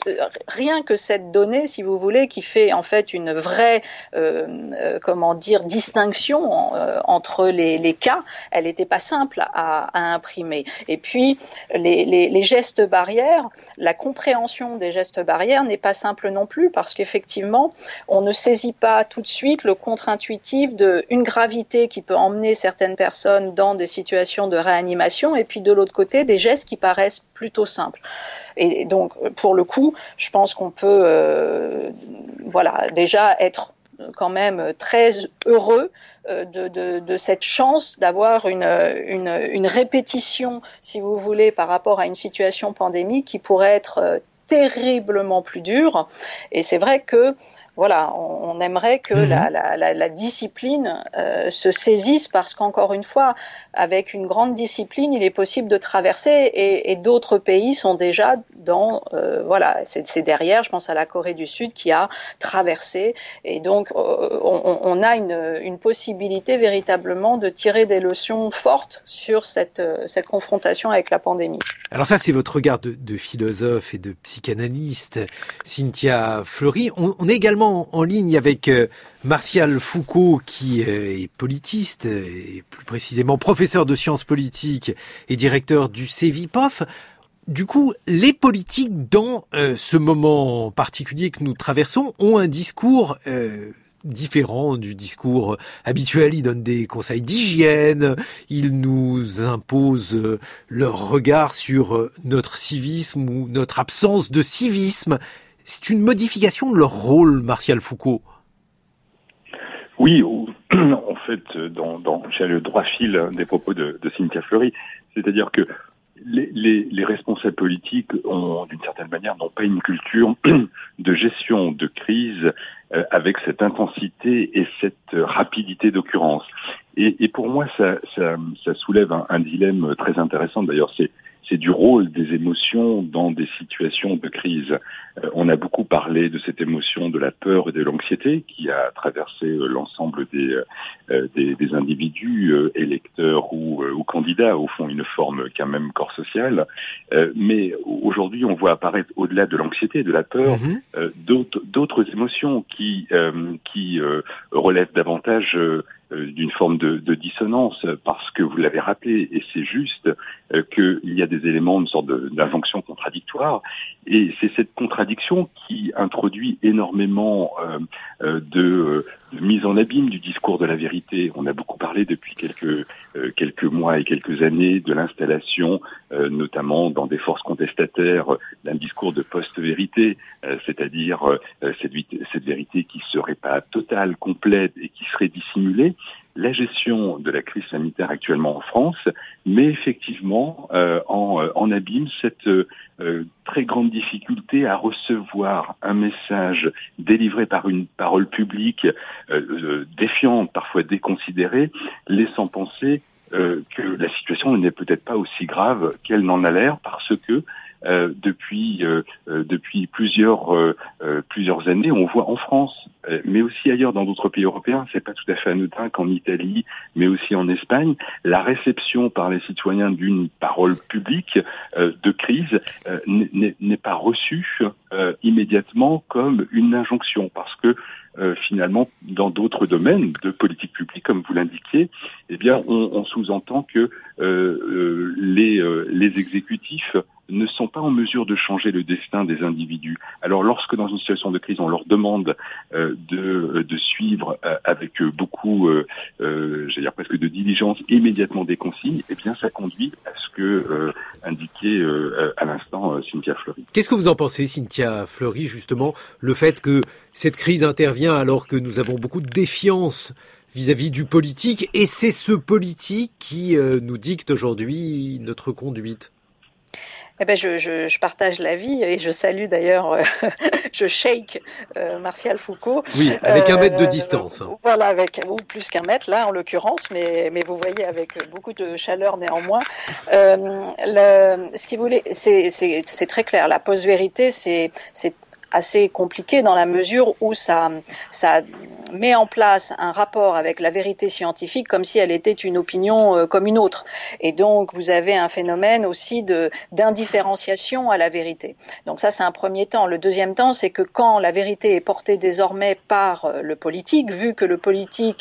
rien que cette donnée, si vous voulez, qui fait en fait une vraie, euh, euh, comment dire, distinction euh, entre les, les cas, elle n'était pas simple à, à imprimer. Et puis, les, les, les gestes barrières, la compréhension des gestes barrières n'est pas simple non plus, parce qu'effectivement, on ne saisit pas tout de suite le contre-intuitif d'une gravité qui peut emmener certaines personnes dans des situations de réanimation, et puis de l'autre côté, des gestes qui paraissent plutôt simples. Et donc, pour le coup, je pense qu'on peut, euh, voilà, déjà être quand même très heureux de, de, de cette chance d'avoir une, une, une répétition, si vous voulez, par rapport à une situation pandémique qui pourrait être terriblement plus dure. Et c'est vrai que voilà, on aimerait que mmh. la, la, la, la discipline euh, se saisisse, parce qu'encore une fois, avec une grande discipline, il est possible de traverser, et, et d'autres pays sont déjà dans, euh, voilà, c'est, c'est derrière, je pense à la Corée du Sud qui a traversé, et donc euh, on, on a une, une possibilité véritablement de tirer des leçons fortes sur cette, cette confrontation avec la pandémie. Alors ça, c'est votre regard de, de philosophe et de psychanalyste, Cynthia Fleury. On, on est également en ligne avec euh, Martial Foucault, qui euh, est politiste, et plus précisément professeur de sciences politiques et directeur du CEVIPOF. Du coup, les politiques, dans euh, ce moment particulier que nous traversons, ont un discours euh, différent du discours habituel. Ils donnent des conseils d'hygiène, ils nous imposent leur regard sur notre civisme ou notre absence de civisme. C'est une modification de leur rôle, Martial Foucault. Oui, en fait, dans, dans, j'ai le droit fil des propos de, de Cynthia Fleury, c'est-à-dire que les, les, les responsables politiques ont, d'une certaine manière, n'ont pas une culture de gestion de crise euh, avec cette intensité et cette euh, rapidité d'occurrence. Et, et pour moi, ça, ça, ça soulève un, un dilemme très intéressant. D'ailleurs, c'est c'est du rôle des émotions dans des situations de crise. Euh, on a beaucoup parlé de cette émotion de la peur et de l'anxiété qui a traversé euh, l'ensemble des, euh, des, des individus, euh, électeurs ou, euh, ou candidats, au fond une forme quand même corps social. Euh, mais aujourd'hui, on voit apparaître au-delà de l'anxiété, de la peur, mmh. euh, d'autres, d'autres émotions qui, euh, qui euh, relèvent davantage euh, d'une forme de, de dissonance, parce que vous l'avez rappelé, et c'est juste, euh, qu'il y a des éléments, une sorte de, d'injonction contradictoire, et c'est cette contradiction qui introduit énormément euh, euh, de, de mise en abîme du discours de la vérité. On a beaucoup parlé depuis quelques euh, quelques mois et quelques années de l'installation, euh, notamment dans des forces contestataires, d'un discours de post-vérité, euh, c'est-à-dire euh, cette, cette vérité qui serait pas totale, complète et qui serait dissimulée. La gestion de la crise sanitaire actuellement en France met effectivement euh, en, en abîme cette euh, très grande difficulté à recevoir un message délivré par une parole publique euh, défiante, parfois déconsidérée, laissant penser euh, que la situation n'est peut-être pas aussi grave qu'elle n'en a l'air, parce que Euh, depuis euh, euh, depuis plusieurs euh, euh, plusieurs années, on voit en France, euh, mais aussi ailleurs dans d'autres pays européens, c'est pas tout à fait anodin qu'en Italie, mais aussi en Espagne, la réception par les citoyens d'une parole publique euh, de crise euh, n'est, n'est pas reçue euh, immédiatement comme une injonction, parce que Euh, finalement, dans d'autres domaines de politique publique, comme vous l'indiquiez, eh bien, on, on sous-entend que euh, euh, les, euh, les exécutifs ne sont pas en mesure de changer le destin des individus. Alors, lorsque dans une situation de crise, on leur demande euh, de, de suivre euh, avec beaucoup, euh, euh, j'allais dire presque de diligence, immédiatement des consignes, eh bien, ça conduit à ce que euh, indiquait euh, à l'instant euh, Cynthia Fleury. Qu'est-ce que vous en pensez, Cynthia Fleury, justement, le fait que cette crise intervient alors que nous avons beaucoup de défiance vis-à-vis du politique, et c'est ce politique qui euh, nous dicte aujourd'hui notre conduite? Eh ben, je, je, je partage l'avis, et je salue d'ailleurs, euh, je shake euh, Martial Foucault. Oui, avec un mètre de euh, distance. Euh, voilà, avec ou plus qu'un mètre là en l'occurrence, mais mais vous voyez avec beaucoup de chaleur néanmoins. Euh, le, ce qu'il voulait, c'est c'est c'est très clair. La post-vérité, c'est c'est assez compliqué dans la mesure où ça ça met en place un rapport avec la vérité scientifique comme si elle était une opinion euh, comme une autre. Et donc, vous avez un phénomène aussi de d'indifférenciation à la vérité. Donc ça, c'est un premier temps. Le deuxième temps, c'est que quand la vérité est portée désormais par euh, le politique, vu que le politique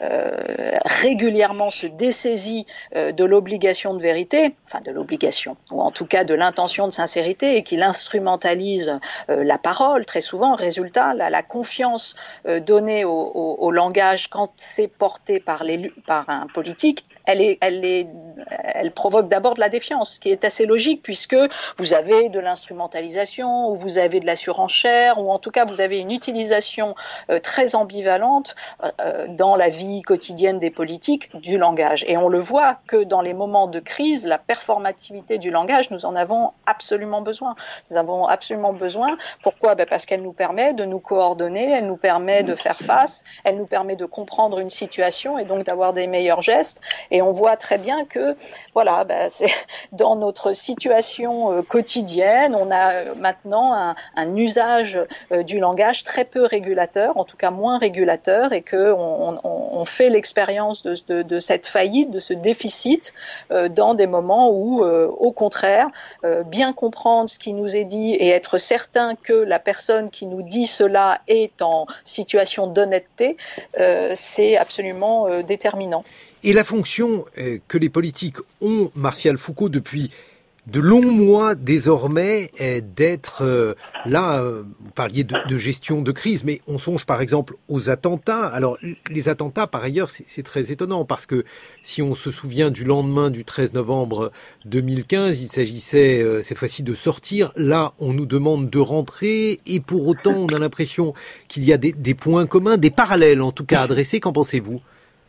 euh, régulièrement se dessaisit euh, de l'obligation de vérité, enfin de l'obligation, ou en tout cas de l'intention de sincérité, et qu'il instrumentalise euh, la parole, très souvent, résultat, la, la confiance euh, donnée au, au, au langage quand c'est porté par, les, par un politique, elle, est, elle, est, elle provoque d'abord de la défiance, ce qui est assez logique, puisque vous avez de l'instrumentalisation, ou vous avez de la surenchère, ou en tout cas vous avez une utilisation euh, très ambivalente euh, dans la vie quotidienne des politiques du langage. Et on le voit que dans les moments de crise, la performativité du langage, nous en avons absolument besoin. Nous avons absolument besoin. Pourquoi ? Ben parce qu'elle nous permet de nous coordonner, elle nous permet de faire face, elle nous permet de comprendre une situation et donc d'avoir des meilleurs gestes. Et on voit très bien que, voilà, ben c'est dans notre situation euh, quotidienne, on a maintenant un, un usage euh, du langage très peu régulateur, en tout cas moins régulateur, et que on, on, on fait l'expérience de, de, de cette faillite, de ce déficit, euh, dans des moments où, euh, au contraire, euh, bien comprendre ce qui nous est dit et être certain que la personne qui nous dit cela est en situation d'honnêteté, euh, c'est absolument euh, déterminant. Et la fonction euh, que les politiques ont, Martial Foucault, depuis de longs mois désormais, est d'être euh, là, euh, vous parliez de, de gestion de crise, mais on songe par exemple aux attentats. Alors les attentats, par ailleurs, c'est, c'est très étonnant, parce que si on se souvient du lendemain du treize novembre deux mille quinze, il s'agissait euh, cette fois-ci de sortir. Là, on nous demande de rentrer, et pour autant, on a l'impression qu'il y a des, des points communs, des parallèles en tout cas adressés. Qu'en pensez-vous ?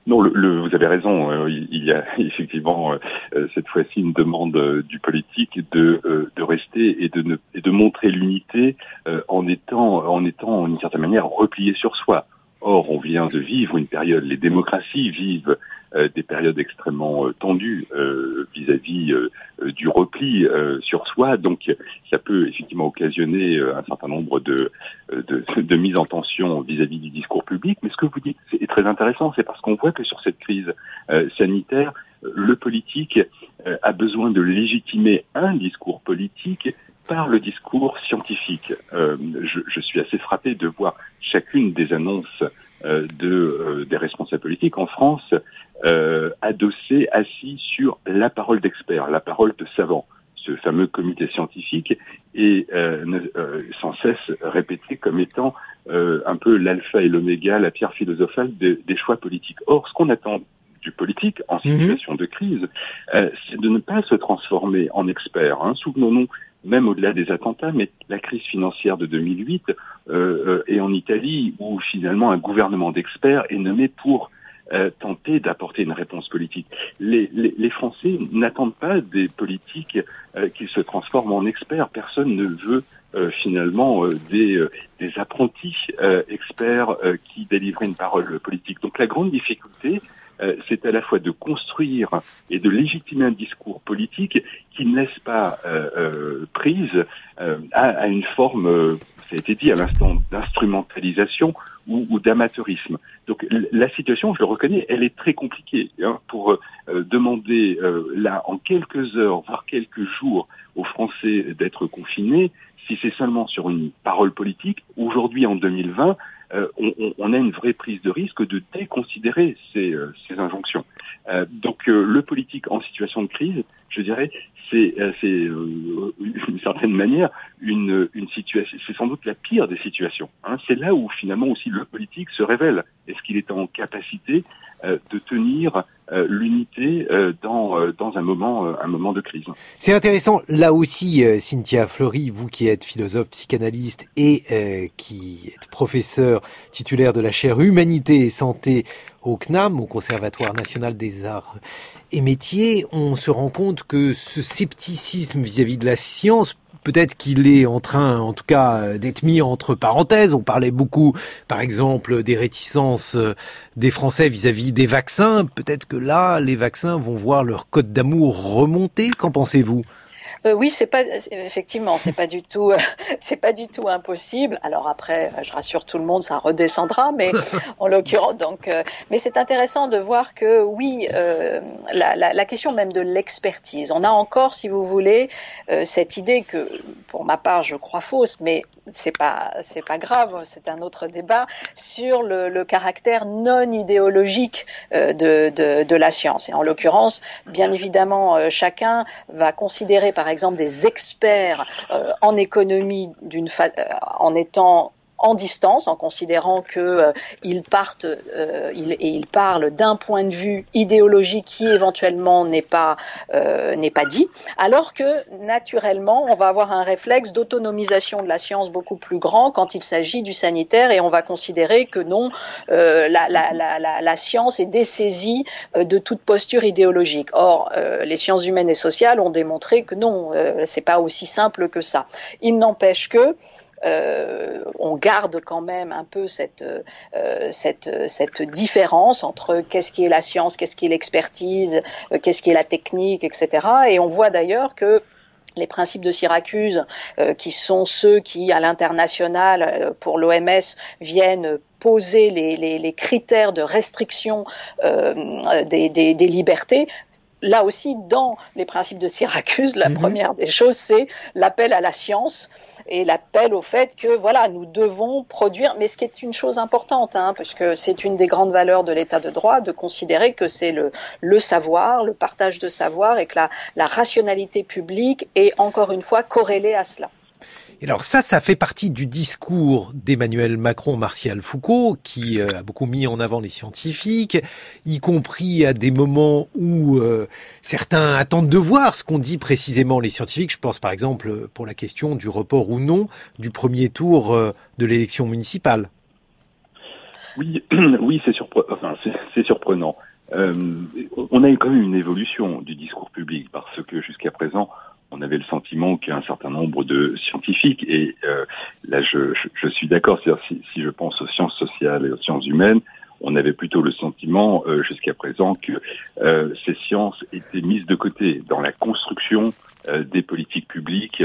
Non, le, le, vous avez raison. Euh, il, il y a effectivement euh, cette fois-ci une demande euh, du politique de, euh, de rester et de, ne, et de montrer l'unité euh, en étant, en étant d'une certaine manière replié sur soi. Or, on vient de vivre une période, les démocraties vivent euh, des périodes extrêmement euh, tendues euh, vis-à-vis euh, du repli euh, sur soi. Donc, ça peut effectivement occasionner euh, un certain nombre de, de, de mises en tension vis-à-vis du discours public. Mais ce que vous dites est très intéressant, c'est parce qu'on voit que sur cette crise euh, sanitaire, le politique euh, a besoin de légitimer un discours politique par le discours scientifique. Euh, je, je suis assez frappé de voir chacune des annonces euh, de, euh, des responsables politiques en France euh, adossées, assis sur la parole d'experts, la parole de savants. Ce fameux comité scientifique est euh, euh, sans cesse répété comme étant euh, un peu l'alpha et l'oméga, la pierre philosophale de, des choix politiques. Or, ce qu'on attend du politique en situation mmh. de crise, euh, c'est de ne pas se transformer en expert. Hein. Souvenons-nous, même au-delà des attentats, mais la crise financière de deux mille huit euh, euh, et en Italie, où finalement un gouvernement d'experts est nommé pour euh, tenter d'apporter une réponse politique. Les, les, les Français n'attendent pas des politiques euh, qui se transforment en experts. Personne ne veut euh, finalement euh, des, euh, des apprentis euh, experts euh, qui délivrent une parole politique. Donc la grande difficulté, Euh, c'est à la fois de construire et de légitimer un discours politique qui ne laisse pas euh, euh, prise euh, à, à une forme, euh, ça a été dit à l'instant, d'instrumentalisation ou, ou d'amateurisme. Donc la situation, je le reconnais, elle est très compliquée. Hein, pour euh, demander euh, là en quelques heures, voire quelques jours aux Français d'être confinés, si c'est seulement sur une parole politique, aujourd'hui en deux mille vingt, Euh, on, on a une vraie prise de risque de déconsidérer ces, euh, ces injonctions. Euh, donc euh, le politique en situation de crise, je dirais, c'est, euh, c'est euh, d'une certaine manière une, une situation, c'est sans doute la pire des situations. Hein. C'est là où finalement aussi le politique se révèle. Est-ce qu'il est en capacité euh, de tenir euh, l'unité euh, dans, euh, dans un moment, euh, un moment de crise? C'est intéressant. Là aussi, euh, Cynthia Fleury, vous qui êtes philosophe, psychanalyste et euh, qui êtes professeur titulaire de la chaire Humanité et Santé au C N A M, au Conservatoire National des Arts et Métiers, on se rend compte que ce scepticisme vis-à-vis de la science, peut-être qu'il est en train, en tout cas, d'être mis entre parenthèses. On parlait beaucoup, par exemple, des réticences des Français vis-à-vis des vaccins. Peut-être que là, les vaccins vont voir leur cote d'amour remonter. Qu'en pensez-vous ? Euh, oui, c'est pas effectivement, c'est pas du tout, euh, c'est pas du tout impossible. Alors après, je rassure tout le monde, ça redescendra, mais en l'occurrence, donc, euh, mais c'est intéressant de voir que oui, euh, la, la, la question même de l'expertise. On a encore, si vous voulez, euh, cette idée que, pour ma part, je crois fausse, mais c'est pas, c'est pas grave, c'est un autre débat sur le, le caractère non idéologique euh, de, de, de la science. Et en l'occurrence, bien évidemment, euh, chacun va considérer, par exemple, des experts euh, en économie d'une fa- euh, en étant en distance, en considérant que euh, ils partent euh, ils, et ils parlent d'un point de vue idéologique qui éventuellement n'est pas euh, n'est pas dit, alors que naturellement on va avoir un réflexe d'autonomisation de la science beaucoup plus grand quand il s'agit du sanitaire, et on va considérer que non, euh, la, la, la, la, la science est dessaisie euh, de toute posture idéologique. Or, euh, les sciences humaines et sociales ont démontré que non, euh, c'est pas aussi simple que ça. Il n'empêche que Euh, on garde quand même un peu cette, euh, cette, cette différence entre qu'est-ce qui est la science, qu'est-ce qui est l'expertise, euh, qu'est-ce qui est la technique, et cetera. Et on voit d'ailleurs que les principes de Syracuse, euh, qui sont ceux qui, à l'international, euh, pour l'O M S, viennent poser les, les, les critères de restriction euh, des, des, des libertés. Là aussi, dans les principes de Syracuse, la mmh. première des choses, c'est l'appel à la science et l'appel au fait que, voilà, nous devons produire, mais ce qui est une chose importante, hein, parce que c'est une des grandes valeurs de l'état de droit, de considérer que c'est le, le savoir, le partage de savoir, et que la, la rationalité publique est, encore une fois, corrélée à cela. Et alors ça, ça fait partie du discours d'Emmanuel Macron, Martial Foucault, qui euh, a beaucoup mis en avant les scientifiques, y compris à des moments où euh, certains attendent de voir ce qu'ont dit précisément les scientifiques. Je pense par exemple pour la question du report ou non du premier tour euh, de l'élection municipale. Oui, oui, c'est surprenant. Enfin, c'est, c'est surprenant. Euh, on a eu quand même une évolution du discours public parce que jusqu'à présent, on avait le sentiment qu'un certain nombre de scientifiques, et euh, là je, je, je suis d'accord, c'est-à-dire si, si je pense aux sciences sociales et aux sciences humaines, on avait plutôt le sentiment euh, jusqu'à présent que euh, ces sciences étaient mises de côté dans la construction euh, des politiques publiques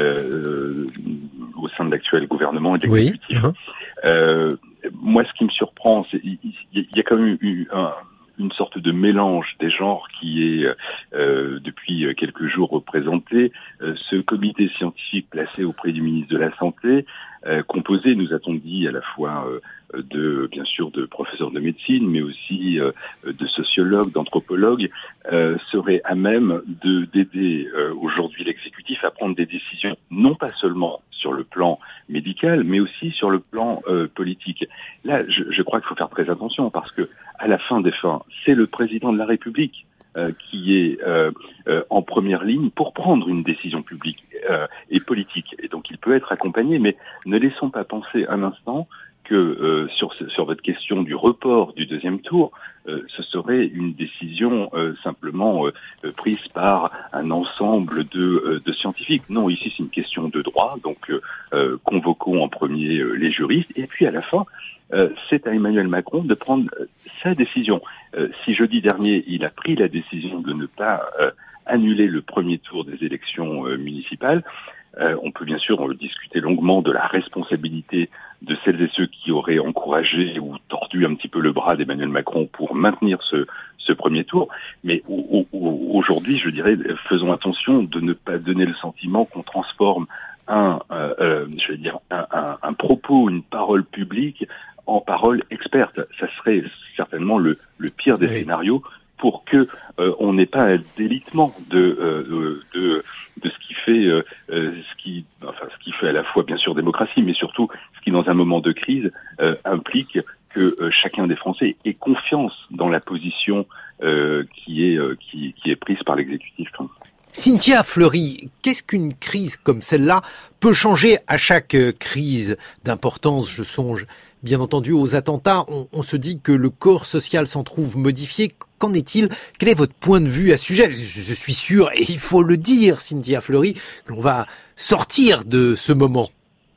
euh, au sein de l'actuel gouvernement et de l'exécutif. Oui. Euh, moi, ce qui me surprend, c'est il y, y a quand même eu un une sorte de mélange des genres qui est euh, depuis quelques jours représenté. Euh, ce comité scientifique placé auprès du ministre de la Santé, euh, composé, nous a-t-on dit, à la fois euh, de, bien sûr, de professeurs de médecine, mais aussi euh, de sociologues, d'anthropologues, euh, serait à même de d'aider euh, aujourd'hui l'exécutif à prendre des décisions, non pas seulement sur le plan médical, mais aussi sur le plan euh, politique. Là, je, je crois qu'il faut faire très attention parce que, à la fin des fins, c'est le président de la République euh, qui est euh, euh, en première ligne pour prendre une décision publique euh, et politique. Et donc, il peut être accompagné, mais ne laissons pas penser un instant que euh, sur, sur votre question du report du deuxième tour, euh, ce serait une décision euh, simplement euh, prise par un ensemble de, euh, de scientifiques. Non, ici c'est une question de droit, donc euh, convoquons en premier euh, les juristes, et puis à la fin, euh, c'est à Emmanuel Macron de prendre euh, sa décision. Euh, si jeudi dernier, il a pris la décision de ne pas euh, annuler le premier tour des élections euh, municipales, Euh, on peut bien sûr discuter longuement de la responsabilité de celles et ceux qui auraient encouragé ou tordu un petit peu le bras d'Emmanuel Macron pour maintenir ce, ce premier tour. Mais au, au, aujourd'hui, je dirais, faisons attention de ne pas donner le sentiment qu'on transforme un, euh, euh, je vais dire, un, un, un propos, une parole publique en parole experte. Ça serait certainement le, le pire des oui. scénarios pour que euh, on n'ait pas un délitement de, euh, de de ce qui fait euh, ce qui enfin ce qui fait à la fois bien sûr démocratie, mais surtout ce qui dans un moment de crise euh, implique que euh, chacun des Français ait confiance dans la position euh, qui est euh, qui qui est prise par l'exécutif. Cynthia Fleury, qu'est-ce qu'une crise comme celle-là peut changer à chaque crise d'importance? Je songe bien entendu aux attentats. On, on se dit que le corps social s'en trouve modifié. Qu'en est-il? Quel est votre point de vue à ce sujet? Je, je suis sûr, et il faut le dire, Cynthia Fleury, que l'on va sortir de ce moment.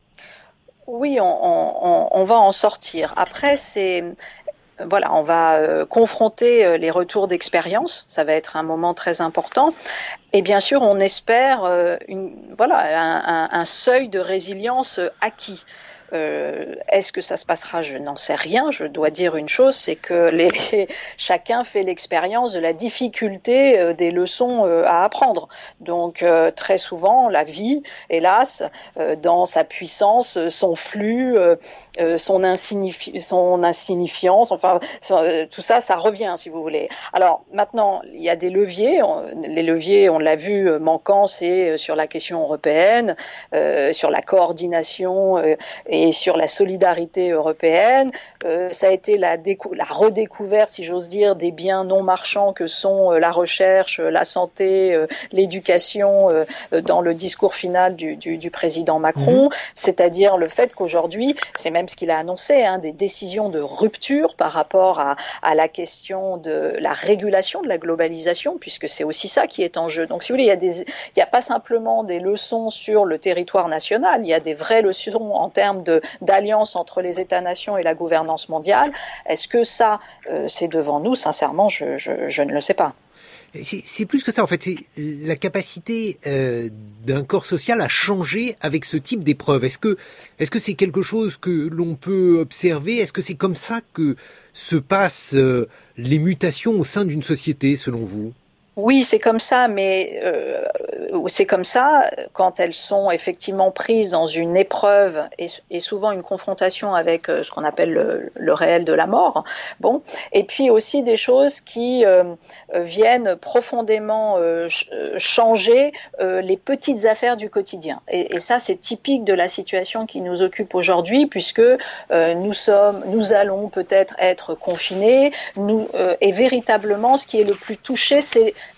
Oui, on, on, on va en sortir. Après, c'est... Voilà, on va euh, confronter euh, les retours d'expérience. Ça va être un moment très important. Et bien sûr, on espère euh, une, voilà, un, un, un seuil de résilience acquis. Euh, est-ce que ça se passera? Je n'en sais rien. Je dois dire une chose, c'est que les, les, chacun fait l'expérience de la difficulté euh, des leçons euh, à apprendre. Donc euh, très souvent, la vie, hélas, euh, dans sa puissance, son flux, euh, son, insignifi- son insignifiance, enfin euh, tout ça, ça revient si vous voulez. Alors maintenant, il y a des leviers. On, les leviers, on l'a vu, manquants, c'est sur la question européenne, euh, sur la coordination euh, et et sur la solidarité européenne. Euh, ça a été la, décou- la redécouverte, si j'ose dire, des biens non marchands que sont euh, la recherche, la santé, euh, l'éducation euh, dans le discours final du, du, du président Macron, mmh. c'est-à-dire le fait qu'aujourd'hui, c'est même ce qu'il a annoncé, hein, des décisions de rupture par rapport à, à la question de la régulation de la globalisation, puisque c'est aussi ça qui est en jeu. Donc, si vous voulez, il y a des, il n'y a pas simplement des leçons sur le territoire national, il y a des vraies leçons en termes de d'alliance entre les États-nations et la gouvernance mondiale. Est-ce que ça, euh, c'est devant nous? Sincèrement, je, je, je ne le sais pas. C'est, c'est plus que ça, en fait. C'est la capacité euh, d'un corps social à changer avec ce type d'épreuve. Est-ce que, est-ce que c'est quelque chose que l'on peut observer? Est-ce que c'est comme ça que se passent euh, les mutations au sein d'une société, selon vous? Oui, c'est comme ça, mais euh, c'est comme ça quand elles sont effectivement prises dans une épreuve et, et souvent une confrontation avec euh, ce qu'on appelle le, le réel de la mort. Bon, et puis aussi des choses qui euh, viennent profondément euh, changer euh, les petites affaires du quotidien. Et, et ça, c'est typique de la situation qui nous occupe aujourd'hui, puisque euh, nous sommes, nous allons peut-être être confinés. Nous euh, et véritablement, ce qui est le plus touché, c'est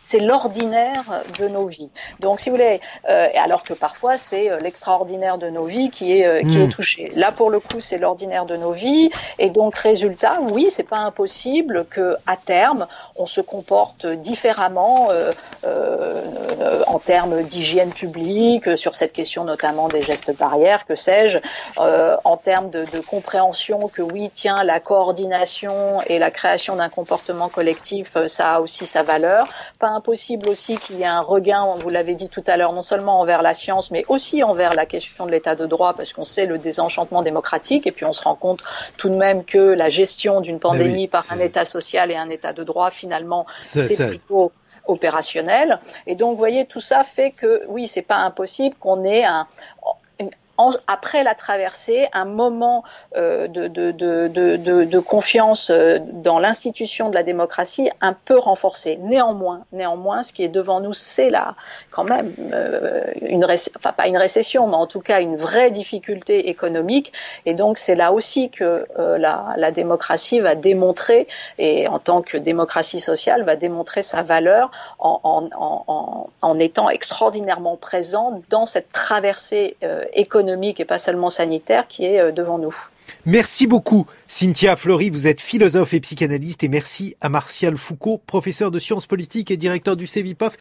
c'est l'ordinaire de nos vies. Donc, si vous voulez, euh, alors que parfois c'est l'extraordinaire de nos vies qui est euh, qui mmh. est touché. Là, pour le coup, c'est l'ordinaire de nos vies, et donc résultat, oui, c'est pas impossible que à terme on se comporte différemment euh, euh, en termes d'hygiène publique, sur cette question notamment des gestes barrières, que sais-je, euh, en termes de, de compréhension que oui, tiens, la coordination et la création d'un comportement collectif, ça a aussi sa valeur. Pas impossible aussi qu'il y ait un regain, vous l'avez dit tout à l'heure, non seulement envers la science, mais aussi envers la question de l'état de droit, parce qu'on sait le désenchantement démocratique, et puis on se rend compte tout de même que la gestion d'une pandémie oui, par un état social et un état de droit, finalement, c'est, c'est plutôt opérationnel. Et donc, vous voyez, tout ça fait que, oui, c'est pas impossible qu'on ait un... En, après la traversée, un moment euh, de, de, de, de, de, de confiance euh, dans l'institution de la démocratie un peu renforcée. Néanmoins, néanmoins, ce qui est devant nous, c'est là quand même euh, une réc- enfin pas une récession, mais en tout cas une vraie difficulté économique. Et donc c'est là aussi que euh, la, la démocratie va démontrer, et en tant que démocratie sociale, va démontrer sa valeur en, en, en, en étant extraordinairement présente dans cette traversée euh, économique économique et pas seulement sanitaire qui est devant nous. Merci beaucoup Cynthia Fleury, vous êtes philosophe et psychanalyste, et merci à Martial Foucault, professeur de sciences politiques et directeur du CEVIPOF.